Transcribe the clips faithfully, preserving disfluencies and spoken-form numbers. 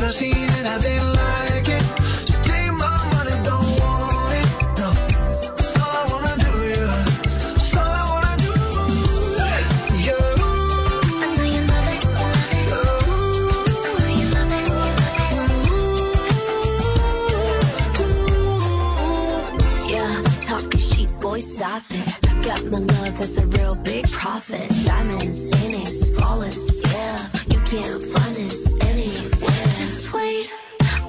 I seen it, I didn't like it. So take my money, don't want it. No, that's all I wanna do, yeah. That's all I wanna do, yeah. I know you love it, you love it. I know you love it, you love it. Yeah, talking cheap, boy, stop it. Got my love, that's a real big profit. Diamonds in it's flawless, yeah. You can't find this anywhere. Just wait,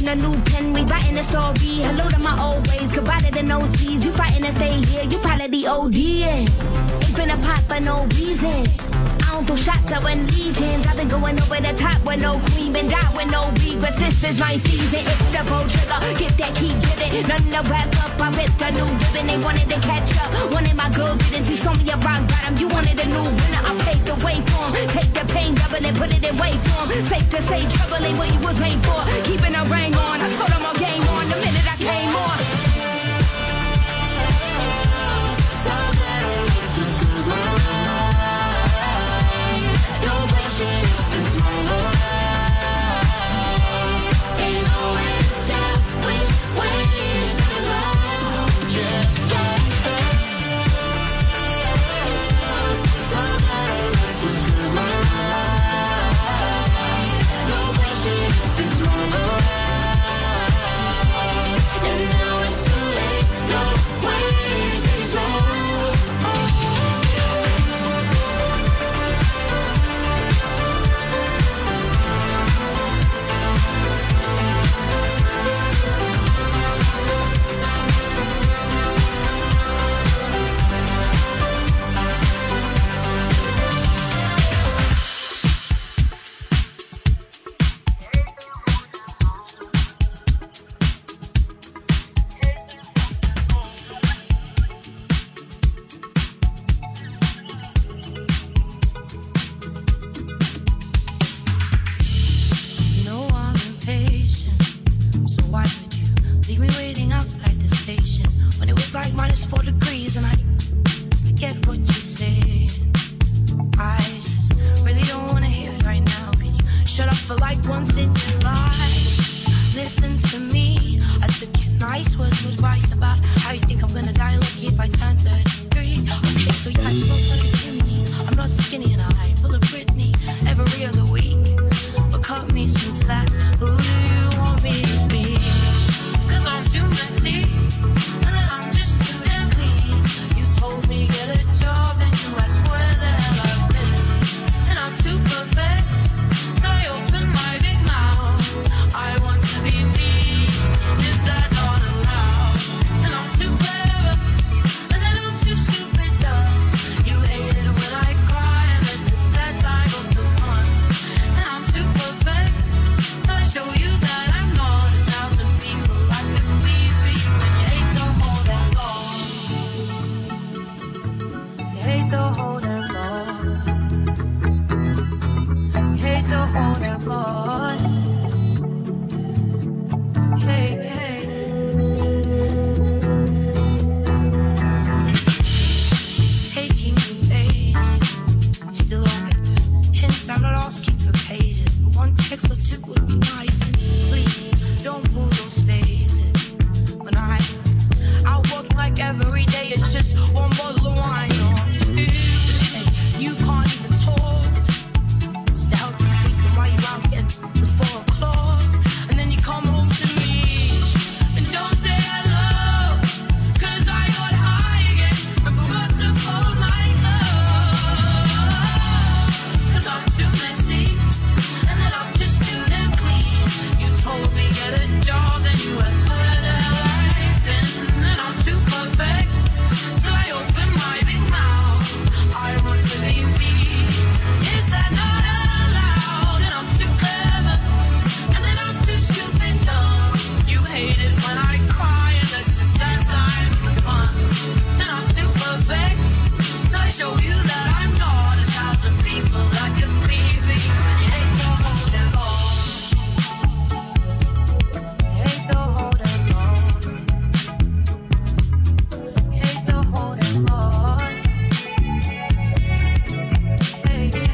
a new pen, we writing a story. Hello to my old ways, goodbye to the nosebleeds. You fighting to stay here, you probably the O D. Ain't finna pop for no reason. I don't throw shots, I win legions. I've been going over the top with no queen, been down with no regrets. This is my season, it's the bow trigger. Get that, keep giving. Nothing to wrap up, I ripped a new ribbon. They wanted to catch up, wanted my good riddance. You saw me a rock bottom, you wanted a new winner. I paved the way for 'em. Take the pain, double it, put it in way form. Safe to say, trouble ain't what you was made for. Keeping a ring on, I told them all game on the minute I came on. So that I love to lose my mind. No question if it's my life. Ain't no way to tell which way it's gonna go. Yeah, yeah, yeah. So that I love to lose my mind. No question if it's wrong or right. And now it's too late. No way to take it slow. You know I'm impatient, so why would you leave me waiting outside the station when it was like minus four degrees and I, I get what you're saying. I just really don't wanna hear it right now. Can you shut up for like once in your life? Listen to me, I took your nice words of advice about how you think I'm gonna die lucky if I turn thirty-three. Okay, so yeah, I smoke like a chimney. I'm not skinny and I full of Britney every other week. But cut me some slack, who do you want me to be? Cause I'm too messy, and then I'm just too damn clean. You told me get a job and you asked where the hell I've been. And I'm too perfect, so I open my big mouth. I want to be me, is that not allowed? And I'm too clever, and then I'm too stupid dumb. You hate it when I cry, and this is that time of the month. And I'm too perfect, so I show you that I'm not a thousand people I could be for you. And you hate the whole damn long. You hate the whole damn long. You hate the whole damn long. Hey, hey. It's taking me ages. You still don't get the hint. I'm not asking for pages, but one text or two would be nice. And please don't pull those faces. When I out working like every day, it's just one bottle of wine or two. And you can't even talk. Just to help you sleep, and while you're out getting the four o'clock, and then you come home to me and don't say hello. Cause I got high again and forgot to fold my clothes. Cause I'm too messy, and then I'm just too damn clean. You told me get a job, then you asked where the hell I've been. And I'm too perfect, till I open my big mouth. I want to be me, is that not allowed? And I'm too clever, and then I'm too stupid dumb. You hate it when I cry, and that's just that time for fun. And I'm too perfect, so I show you that I'm not a thousand people I could be for you. And you hate the whole damn long. You hate the whole damn long. You hate the whole damn long. Hey, hey.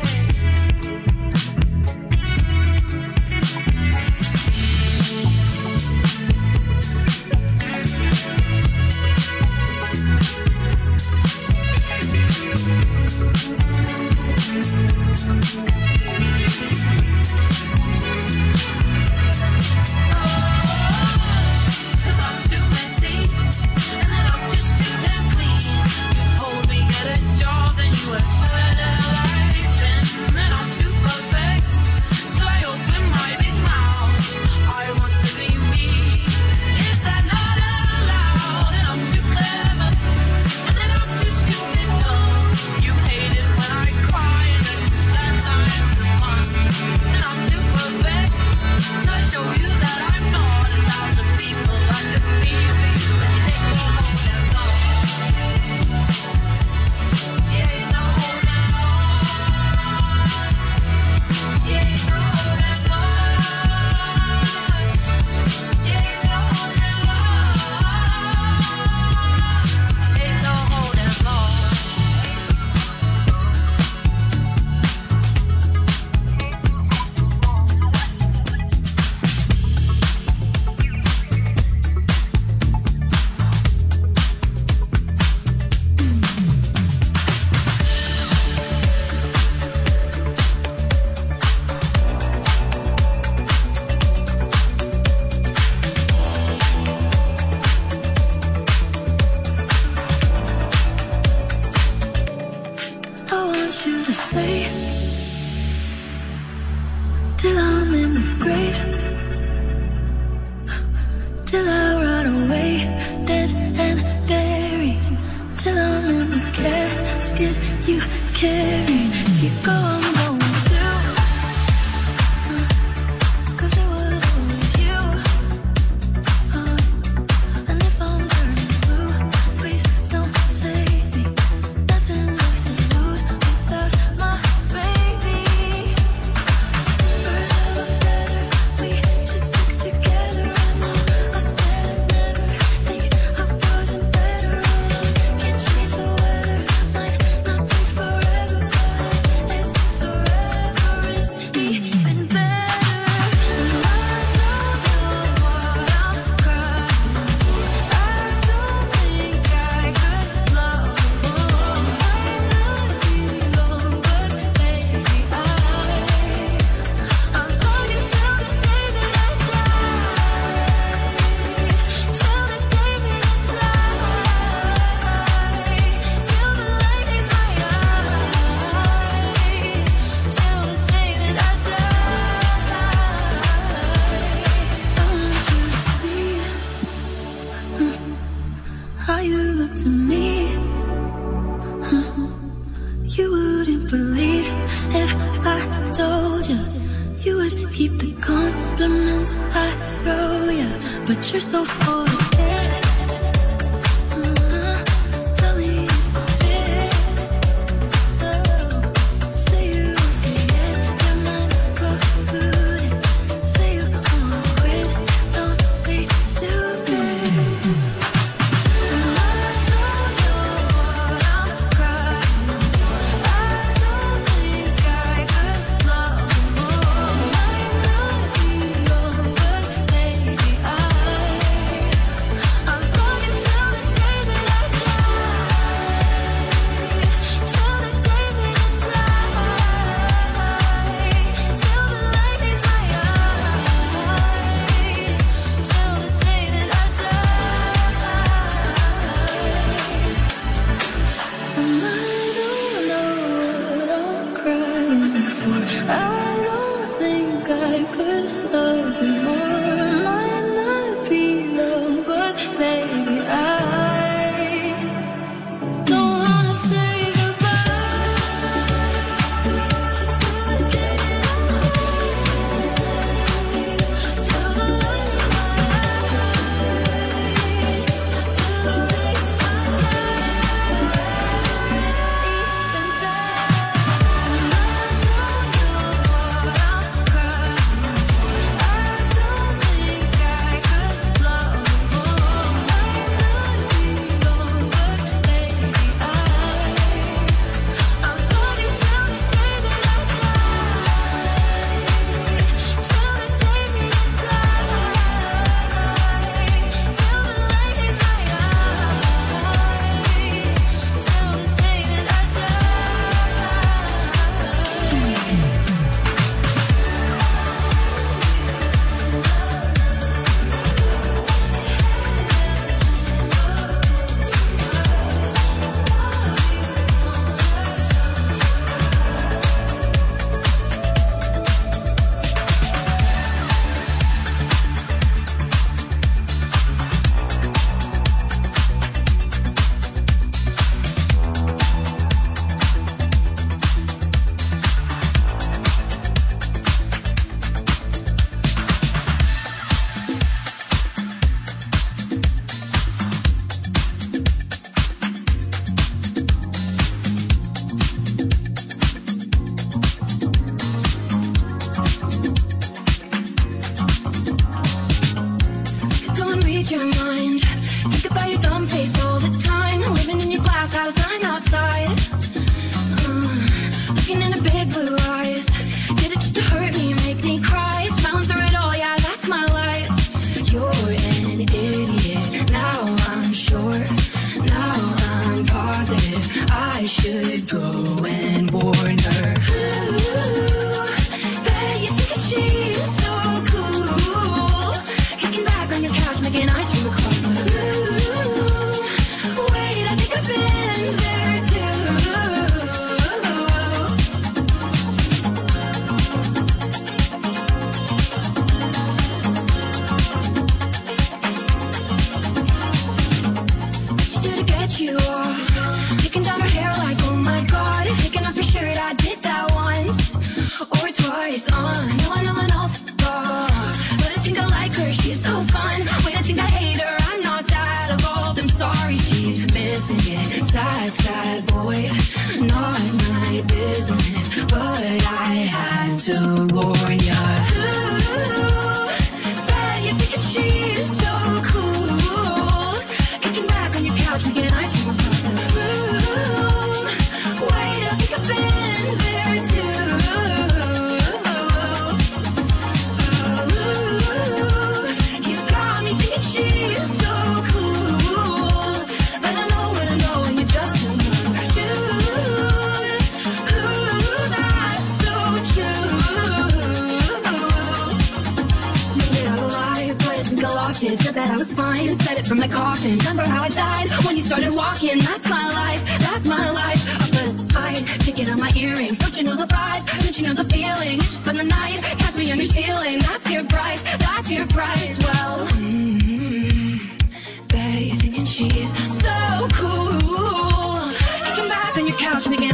Cause I'm too messy, and then I'm just too damn clean. You told me get a job, then you asked where the hell I've been. And I'm too perfect, till I open my big mouth. I want to be me, you to stay till I'm in the grave, till I rot away, dead and buried, till I'm in the casket you carry. If you go, I'm going too, uh, 'cause it was always you. Uh, and if I'm turning blue, please don't save me. Nothing left to lose without my baby. Birds of a feather, we should stick together. I know I said I'd never think I wasn't better alone. Can't change the weather, might not be forever, but it's forever is even better. And I don't know what I'm crying for. I don't think I could love more. Might not be long, but baby, I I'll love you till the day that I die, till the day that I die, till the light hits my eyes, till the day that I die. I want you to see how you look to me. You wouldn't believe if I told you. You would keep the compliments I throw you, but you're so full of it. Uh-huh. Tell me if you fit. Oh. Say you won't see it, your mind's polluted. Say you won't quit, don't be stupid. And I don't know what I'm crying for. I don't think I could love more. Might not be long, but baby, I I'll love you till the day that I die, till the day that I die, till the light hits my eyes, till the day that I die. And I don't know what I'm crying for. I don't think I could love you more. Might not be long, but baby, I don't wanna say goodbye. Just till the day that I die, till the light hits my eyes, till the day I that's fine. Said it from the coffin. Remember how I died when you started walking? That's my life, that's my life. I put eyes, picking on my earrings. Don't you know the vibe? Don't you know the feeling? You just spend the night, catch me on your ceiling. That's your price, that's your price. Well, mm-hmm. Bet you're thinking she's so cool. Kicking back on your couch, making